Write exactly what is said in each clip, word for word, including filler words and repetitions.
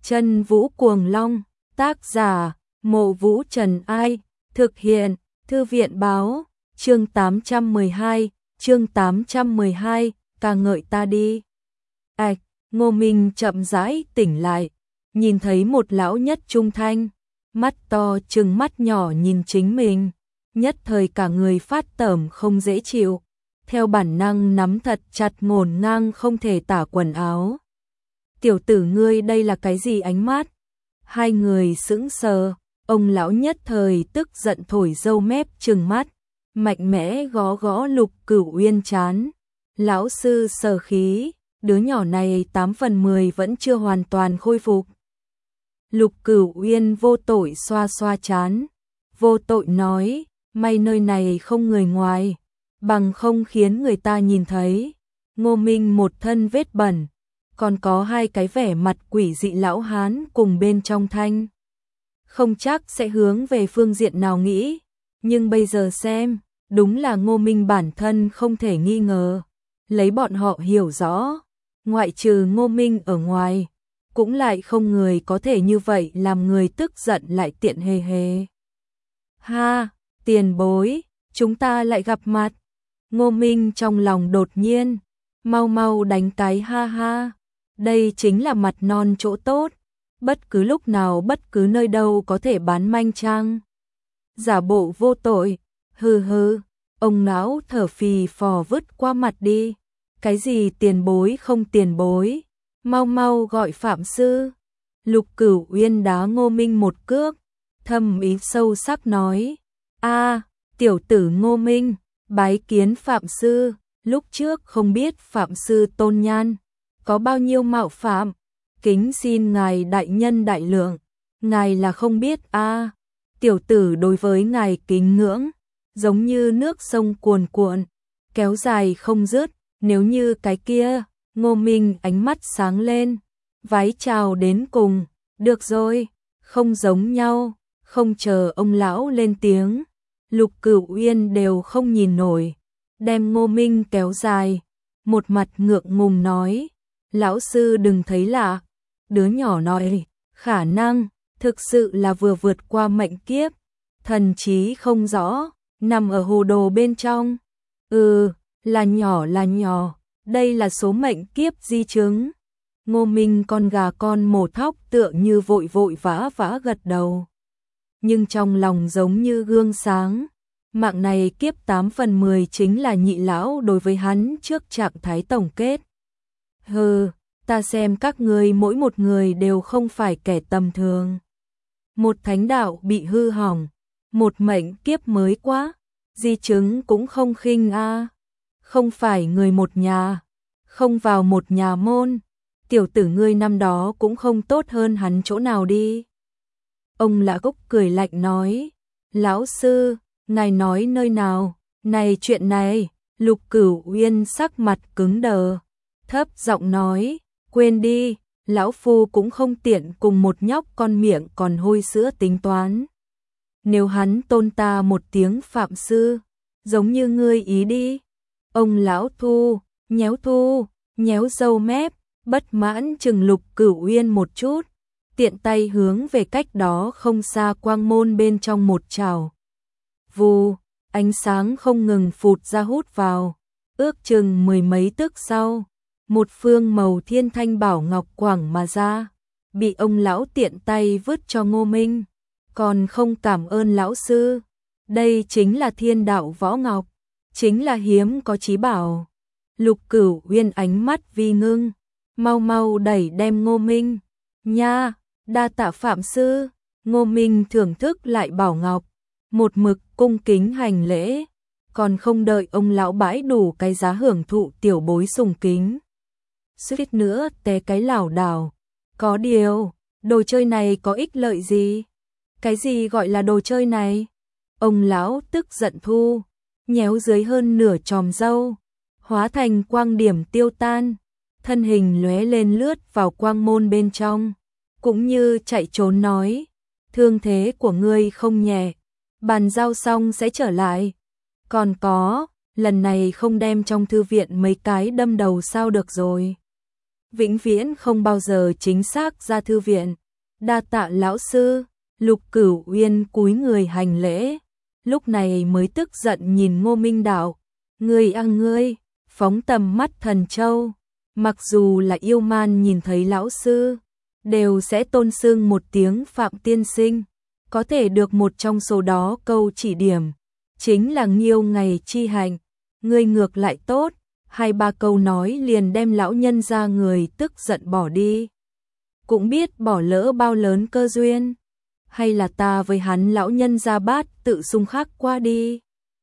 Chân Vũ Cuồng Long, tác giả, Mộ Vũ Trần Ai, thực hiện, Thư viện Báo, chương tám trăm mười hai, chương tám trăm mười hai, ca ngợi ta đi. Ảch, Ngô Minh chậm rãi tỉnh lại, nhìn thấy một lão nhất trung thanh, mắt to trừng mắt nhỏ nhìn chính mình, nhất thời cả người phát tởm không dễ chịu, theo bản năng nắm thật chặt ngổn ngang không thể tả quần áo. Tiểu tử ngươi đây là cái gì ánh mắt? Hai người sững sờ, ông lão nhất thời tức giận thổi râu mép trừng mắt, mạnh mẽ gõ gõ Lục Cửu Uyên chán. Lão sư sờ khí, đứa nhỏ này tám phần mười vẫn chưa hoàn toàn khôi phục. Lục Cửu Uyên vô tội xoa xoa chán, vô tội nói, may nơi này không người ngoài, bằng không khiến người ta nhìn thấy. Ngô Minh một thân vết bẩn, còn có hai cái vẻ mặt quỷ dị lão hán cùng bên trong thanh. Không chắc sẽ hướng về phương diện nào nghĩ, nhưng bây giờ xem, đúng là Ngô Minh bản thân không thể nghi ngờ. Lấy bọn họ hiểu rõ, ngoại trừ Ngô Minh ở ngoài, cũng lại không người có thể như vậy làm người tức giận lại tiện hề hề. Ha, tiền bối, chúng ta lại gặp mặt. Ngô Minh trong lòng đột nhiên, mau mau đánh cái ha ha. Đây chính là mặt non chỗ tốt, bất cứ lúc nào bất cứ nơi đâu có thể bán manh trang. Giả bộ vô tội, hừ hừ, ông lão thở phì phò vứt qua mặt đi. Cái gì tiền bối không tiền bối, mau mau gọi phạm sư. Lục Cửu Uyên đá Ngô Minh một cước, thâm ý sâu sắc nói, a tiểu tử Ngô Minh, bái kiến phạm sư, lúc trước không biết phạm sư tôn nhan có bao nhiêu mạo phạm, kính xin ngài đại nhân đại lượng, ngài là không biết a tiểu tử đối với ngài kính ngưỡng, giống như nước sông cuồn cuộn, kéo dài không dứt, nếu như cái kia. Ngô Minh ánh mắt sáng lên, vái chào đến cùng, được rồi, không giống nhau, không chờ ông lão lên tiếng, Lục Cửu Uyên đều không nhìn nổi, đem Ngô Minh kéo dài, một mặt ngượng ngùng nói, lão sư đừng thấy lạ, đứa nhỏ nói, khả năng, thực sự là vừa vượt qua mệnh kiếp, thần trí không rõ, nằm ở hồ đồ bên trong, ừ, là nhỏ là nhỏ. Đây là số mệnh kiếp di chứng. Ngô Minh con gà con mổ thóc tựa như vội vội vã vã gật đầu. Nhưng trong lòng giống như gương sáng. Mạng này kiếp tám phần mười chính là nhị lão đối với hắn trước trạng thái tổng kết. Hừ, ta xem các ngươi mỗi một người đều không phải kẻ tầm thường. Một thánh đạo bị hư hỏng, một mệnh kiếp mới quá, di chứng cũng không khinh a. Không phải người một nhà, không vào một nhà môn, tiểu tử ngươi năm đó cũng không tốt hơn hắn chỗ nào đi. Ông Lã Gốc cười lạnh nói, lão sư, ngài nói nơi nào, này chuyện này, Lục Cửu Uyên sắc mặt cứng đờ, thấp giọng nói, quên đi, lão phu cũng không tiện cùng một nhóc con miệng còn hôi sữa tính toán. Nếu hắn tôn ta một tiếng phạm sư, giống như ngươi ý đi. Ông lão thu, nhéo thu, nhéo râu mép, bất mãn chừng Lục Cửu Uyên một chút, tiện tay hướng về cách đó không xa quang môn bên trong một trào. Vù, ánh sáng không ngừng phụt ra hút vào, ước chừng mười mấy tức sau, một phương màu thiên thanh bảo ngọc quẳng mà ra, bị ông lão tiện tay vứt cho Ngô Minh, còn không cảm ơn lão sư, đây chính là thiên đạo võ ngọc. Chính là hiếm có chí bảo. Lục Cửu Uyên ánh mắt vi ngưng, mau mau đẩy đem Ngô Minh. Nha, đa tạ phạm sư. Ngô Minh thưởng thức lại bảo ngọc, một mực cung kính hành lễ, còn không đợi ông lão bãi đủ cái giá hưởng thụ tiểu bối sùng kính. Suýt nữa té cái lảo đảo. Có điều, đồ chơi này có ích lợi gì? Cái gì gọi là đồ chơi này? Ông lão tức giận thu, nhéo dưới hơn nửa chòm râu, hóa thành quang điểm tiêu tan, thân hình lóe lên lướt vào quang môn bên trong, cũng như chạy trốn nói, thương thế của ngươi không nhẹ, bàn giao xong sẽ trở lại. Còn có, lần này không đem trong thư viện mấy cái đâm đầu sao được rồi. vĩnh viễn không bao giờ chính xác ra thư viện. Đa tạ lão sư, Lục Cửu Uyên cúi người hành lễ, lúc này mới tức giận nhìn Ngô Minh Đạo, ngươi a ngươi, phóng tầm mắt thần châu, mặc dù là yêu man nhìn thấy lão sư, đều sẽ tôn xưng một tiếng Phạm tiên sinh, có thể được một trong số đó câu chỉ điểm, chính là nghiêu ngày chi hạnh, ngươi ngược lại tốt, hai ba câu nói liền đem lão nhân ra người tức giận bỏ đi. Cũng biết bỏ lỡ bao lớn cơ duyên, hay là ta với hắn lão nhân ra bát tự xung khắc qua đi.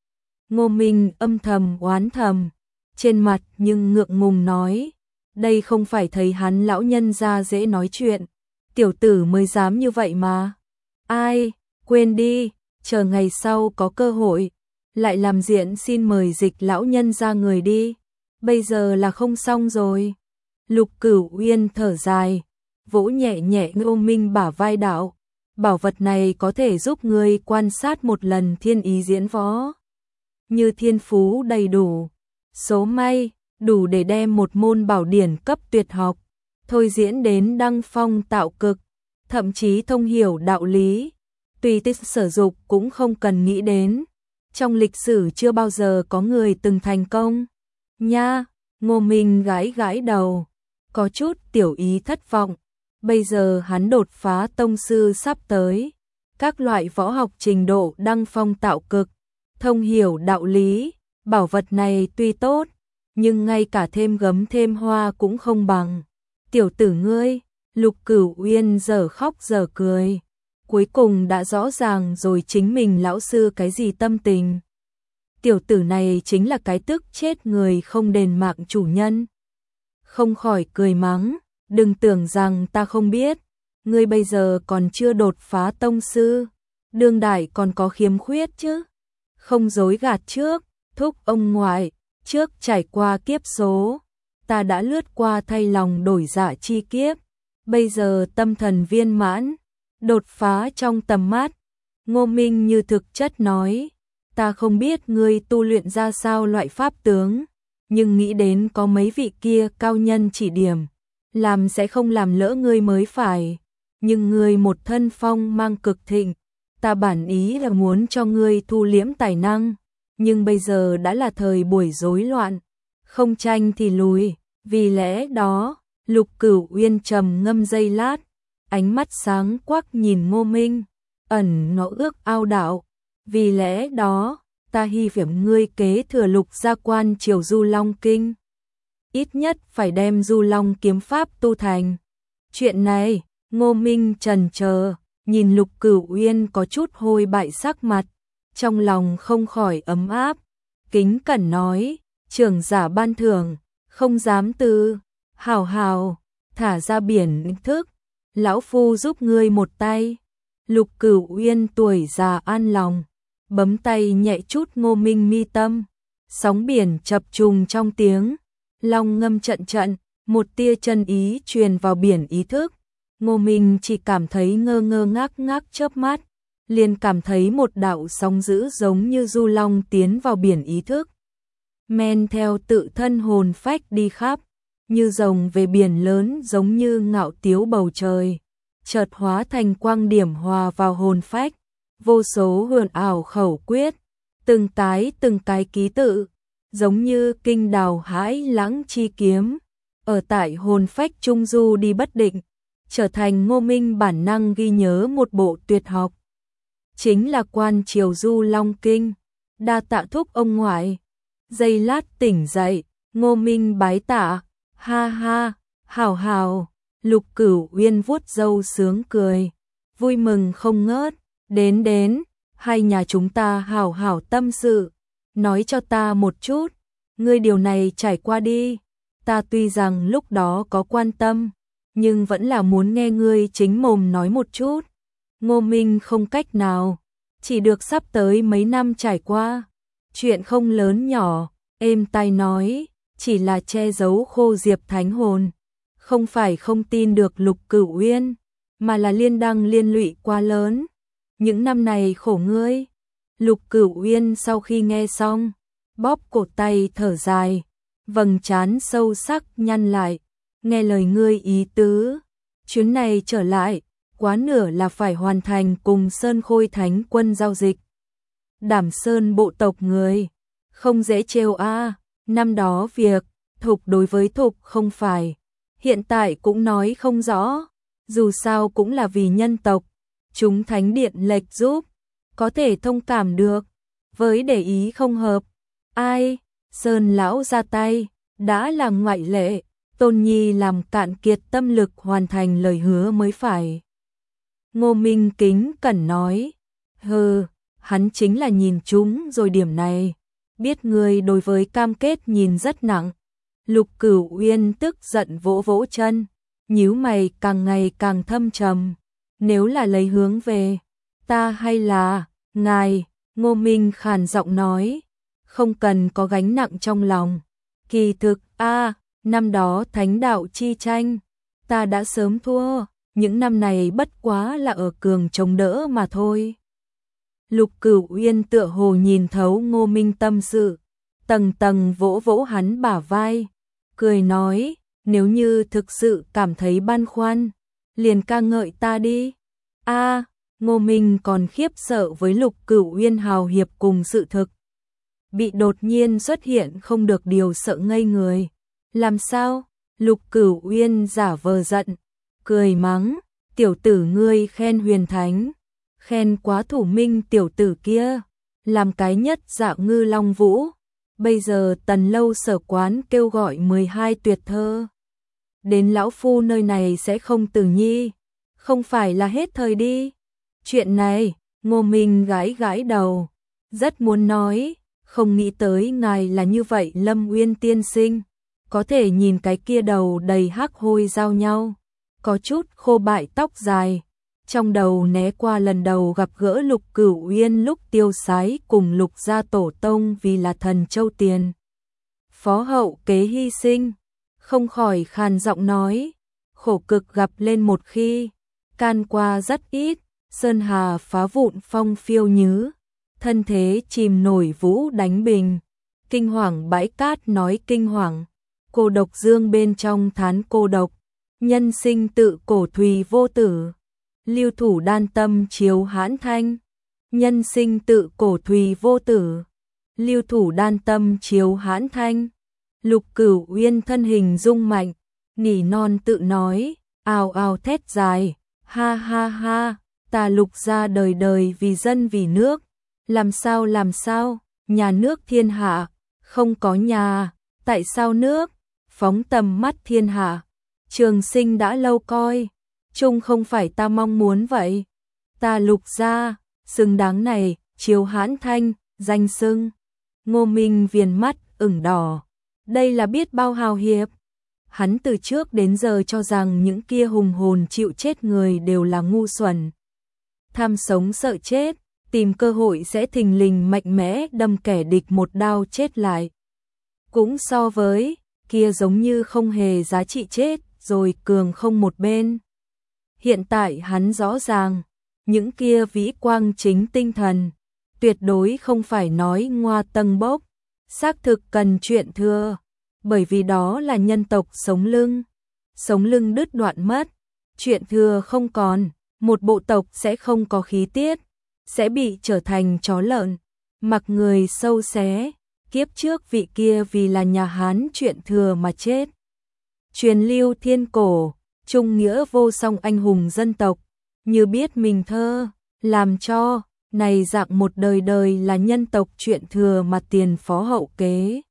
Ngô Minh âm thầm oán thầm, trên mặt nhưng ngượng ngùng nói, đây không phải thấy hắn lão nhân ra dễ nói chuyện, tiểu tử mới dám như vậy mà. Ai, quên đi, chờ ngày sau có cơ hội, lại làm diện xin mời Dịch lão nhân ra người đi, bây giờ là không xong rồi. Lục Cửu Uyên thở dài, vỗ nhẹ nhẹ Ngô Minh bả vai đạo, bảo vật này có thể giúp ngươi quan sát một lần thiên ý diễn võ. Như thiên phú đầy đủ, số may, đủ để đem một môn bảo điển cấp tuyệt học, thôi diễn đến đăng phong tạo cực, thậm chí thông hiểu đạo lý, tùy tích sử dụng cũng không cần nghĩ đến. Trong lịch sử chưa bao giờ có người từng thành công. Nha, Ngô Minh gãi gãi đầu, có chút tiểu ý thất vọng. Bây giờ hắn đột phá tông sư sắp tới, các loại võ học trình độ đăng phong tạo cực, thông hiểu đạo lý, bảo vật này tuy tốt, nhưng ngay cả thêm gấm thêm hoa cũng không bằng. Tiểu tử ngươi, Lục Cửu Uyên giờ khóc giờ cười, cuối cùng đã rõ ràng rồi chính mình lão sư cái gì tâm tình. Tiểu tử này chính là cái tức chết người không đền mạng chủ nhân. Không khỏi cười mắng, đừng tưởng rằng ta không biết, ngươi bây giờ còn chưa đột phá tông sư, đương đại còn có khiếm khuyết chứ. Không dối gạt trước, thúc ông ngoại, trước trải qua kiếp số, ta đã lướt qua thay lòng đổi dạ chi kiếp, bây giờ tâm thần viên mãn, đột phá trong tầm mắt. Ngô Minh như thực chất nói, ta không biết ngươi tu luyện ra sao loại pháp tướng, nhưng nghĩ đến có mấy vị kia cao nhân chỉ điểm, làm sẽ không làm lỡ ngươi mới phải. Nhưng ngươi một thân phong mang cực thịnh, ta bản ý là muốn cho ngươi thu liễm tài năng, nhưng bây giờ đã là thời buổi rối loạn, không tranh thì lùi, vì lẽ đó, Lục Cửu Uyên trầm ngâm giây lát, ánh mắt sáng quắc nhìn Ngô Minh, ẩn nó ước ao đạo, vì lẽ đó, ta hy vọng ngươi kế thừa Lục gia quan triều Du Long Kinh, ít nhất phải đem Du Long kiếm pháp tu thành. Chuyện này, Ngô Minh trần chờ, nhìn Lục Cửu Uyên có chút hôi bại sắc mặt, trong lòng không khỏi ấm áp, kính cẩn nói, trưởng giả ban thưởng, không dám từ, hào hào, thả ra biển thức, lão phu giúp ngươi một tay. Lục Cửu Uyên tuổi già an lòng, bấm tay nhẹ chút Ngô Minh mi tâm, sóng biển chập trùng trong tiếng, long ngâm trận trận, một tia chân ý truyền vào biển ý thức. Ngô Minh chỉ cảm thấy ngơ ngơ ngác ngác chớp mắt, liền cảm thấy một đạo sóng dữ giống như du long tiến vào biển ý thức, men theo tự thân hồn phách đi khắp, như rồng về biển lớn giống như ngạo tiếu bầu trời, chợt hóa thành quang điểm hòa vào hồn phách, vô số huyền ảo khẩu quyết, từng cái từng cái ký tự, giống như kinh đào hãi lãng chi kiếm, ở tại hồn phách trung du đi bất định, trở thành Ngô Minh bản năng ghi nhớ một bộ tuyệt học. Chính là quan triều Du Long Kinh, đa tạ thúc ông ngoại. Giây lát tỉnh dậy, Ngô Minh bái tạ, ha ha, hào hào, Lục Cửu Uyên vuốt râu sướng cười, vui mừng không ngớt, đến đến, hai nhà chúng ta hảo hảo tâm sự, nói cho ta một chút, ngươi điều này trải qua đi, ta tuy rằng lúc đó có quan tâm, nhưng vẫn là muốn nghe ngươi chính mồm nói một chút. Ngô Minh không cách nào, chỉ được sắp tới mấy năm trải qua, chuyện không lớn nhỏ, êm tai nói, chỉ là che giấu khô diệp thánh hồn, không phải không tin được Lục Cửu Uyên, mà là liên đăng liên lụy quá lớn. Những năm này khổ ngươi. Lục Cửu Uyên sau khi nghe xong, bóp cổ tay thở dài, vầng trán sâu sắc nhăn lại, nghe lời ngươi ý tứ, chuyến này trở lại, quá nửa là phải hoàn thành cùng Sơn Khôi Thánh quân giao dịch. Đảm Sơn bộ tộc người, không dễ trêu a, năm đó việc Thục đối với Thục không phải, hiện tại cũng nói không rõ, dù sao cũng là vì nhân tộc, chúng thánh điện lệch giúp, có thể thông cảm được, với để ý không hợp. Ai, Sơn lão ra tay, đã là ngoại lệ, Tôn Nhi làm cạn kiệt tâm lực hoàn thành lời hứa mới phải. Ngô Minh kính cẩn nói, hừ, hắn chính là nhìn chúng rồi điểm này, biết người đối với cam kết nhìn rất nặng. Lục Cửu Uyên tức giận vỗ vỗ chân, nhíu mày càng ngày càng thâm trầm, nếu là lấy hướng về ta hay là ngài, Ngô Minh khàn giọng nói, không cần có gánh nặng trong lòng. Kỳ thực, a, năm đó thánh đạo chi tranh, ta đã sớm thua, những năm này bất quá là ở cường chống đỡ mà thôi. Lục Cửu Uyên tựa hồ nhìn thấu Ngô Minh tâm sự, tầng tầng vỗ vỗ hắn bả vai, cười nói, nếu như thực sự cảm thấy băn khoăn, liền ca ngợi ta đi. A, Ngô Minh còn khiếp sợ với Lục Cửu Uyên hào hiệp cùng sự thực. Bị đột nhiên xuất hiện không được điều sợ ngây người. Làm sao? Lục Cửu Uyên giả vờ giận, cười mắng, tiểu tử ngươi khen Huyền Thánh, khen quá thủ minh tiểu tử kia, làm cái nhất Dạo Ngư Long Vũ. Bây giờ Tần Lâu Sở quán kêu gọi mười hai tuyệt thơ. Đến lão phu nơi này sẽ không từ nhi, không phải là hết thời đi. Chuyện này, Ngô Minh gãi gãi đầu, rất muốn nói, không nghĩ tới ngài là như vậy Lâm Uyên tiên sinh, có thể nhìn cái kia đầu đầy hắc hôi giao nhau, có chút khô bại tóc dài, trong đầu né qua lần đầu gặp gỡ Lục Cửu Uyên lúc tiêu sái cùng Lục gia tổ tông vì là thần châu tiền. Phó hậu kế hy sinh, không khỏi khàn giọng nói, khổ cực gặp lên một khi, can qua rất ít, sơn hà phá vụn phong phiêu nhứ, thân thế chìm nổi vũ đánh bình, kinh hoàng bãi cát nói kinh hoàng, cô độc dương bên trong thán cô độc, nhân sinh tự cổ thùy vô tử, lưu thủ đan tâm chiếu hãn thanh, nhân sinh tự cổ thùy vô tử, lưu thủ đan tâm chiếu hãn thanh. Lục Cửu Uyên thân hình rung mạnh, nỉ non tự nói, ào ào thét dài, ha ha ha, ta Lục gia đời đời vì dân vì nước, làm sao làm sao, nhà nước thiên hạ, không có nhà, tại sao nước, phóng tầm mắt thiên hạ, trường sinh đã lâu coi, chung không phải ta mong muốn vậy, ta Lục gia, xứng đáng này, chiếu hãn thanh, danh xưng. Ngô Minh viền mắt ửng đỏ, đây là biết bao hào hiệp. Hắn từ trước đến giờ cho rằng những kia hùng hồn chịu chết người đều là ngu xuẩn, tham sống sợ chết, tìm cơ hội sẽ thình lình mạnh mẽ đâm kẻ địch một đao chết lại. Cũng so với kia giống như không hề giá trị chết rồi cường không một bên. Hiện tại hắn rõ ràng, những kia vĩ quang chính tinh thần, tuyệt đối không phải nói ngoa tầng bốc, xác thực cần chuyện thừa, bởi vì đó là nhân tộc sống lưng. Sống lưng đứt đoạn mất, chuyện thừa không còn, một bộ tộc sẽ không có khí tiết, sẽ bị trở thành chó lợn, mặc người sâu xé. Kiếp trước vị kia vì là nhà Hán chuyện thừa mà chết. Truyền lưu thiên cổ, trung nghĩa vô song anh hùng dân tộc, như biết mình thơ, làm cho, này dạng một đời đời là nhân tộc chuyện thừa mà tiền phó hậu kế.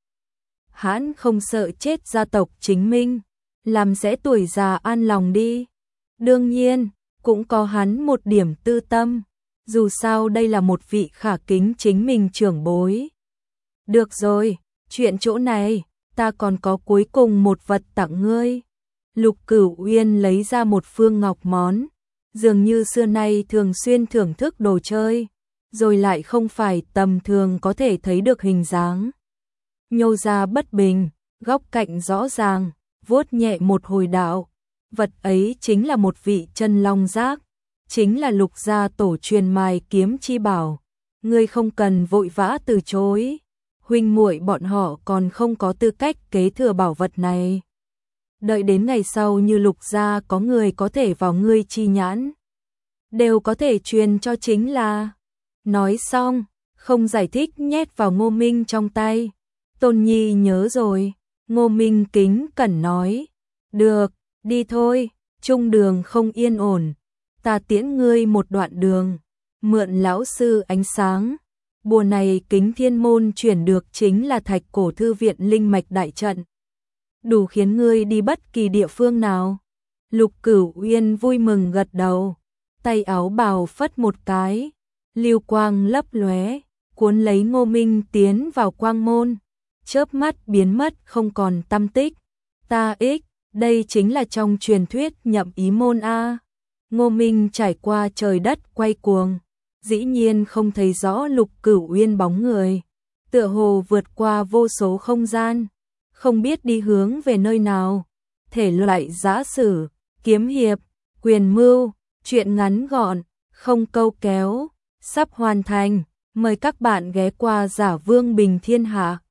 Hán không sợ chết gia tộc chính minh, làm sẽ tuổi già an lòng đi. Đương nhiên, cũng có hắn một điểm tư tâm, dù sao đây là một vị khả kính chính mình trưởng bối. Được rồi, chuyện chỗ này, ta còn có cuối cùng một vật tặng ngươi. Lục Cửu Uyên lấy ra một phương ngọc món, dường như xưa nay thường xuyên thưởng thức đồ chơi, rồi lại không phải tầm thường có thể thấy được hình dáng. Nhô ra bất bình, góc cạnh rõ ràng, vuốt nhẹ một hồi đạo. Vật ấy chính là một vị chân long giác, chính là Lục gia tổ truyền mài kiếm chi bảo. Ngươi không cần vội vã từ chối, huynh muội bọn họ còn không có tư cách kế thừa bảo vật này. đợi đến ngày sau như Lục gia có người có thể vào ngươi chi nhãn, đều có thể truyền cho chính là. Nói xong, không giải thích nhét vào Ngô Minh trong tay. Tôn Nhi nhớ rồi, Ngô Minh kính cẩn nói. Được, đi thôi, chung đường không yên ổn, ta tiễn ngươi một đoạn đường, mượn lão sư ánh sáng. Bùa này Kính Thiên Môn chuyển được chính là Thạch Cổ Thư viện linh mạch đại trận, đủ khiến ngươi đi bất kỳ địa phương nào. Lục Cửu Uyên vui mừng gật đầu, tay áo bào phất một cái, lưu quang lấp lóe, cuốn lấy Ngô Minh tiến vào quang môn, chớp mắt biến mất không còn tăm tích. Ta ích, đây chính là trong truyền thuyết Nhậm Ý môn a. Ngô Minh trải qua trời đất quay cuồng, dĩ nhiên không thấy rõ Lục Cửu Uyên bóng người, tựa hồ vượt qua vô số không gian, không biết đi hướng về nơi nào. Thể loại giã sử, kiếm hiệp, quyền mưu, truyện ngắn gọn, không câu kéo, sắp hoàn thành. Mời các bạn ghé qua Giả Vương Bình Thiên Hạ.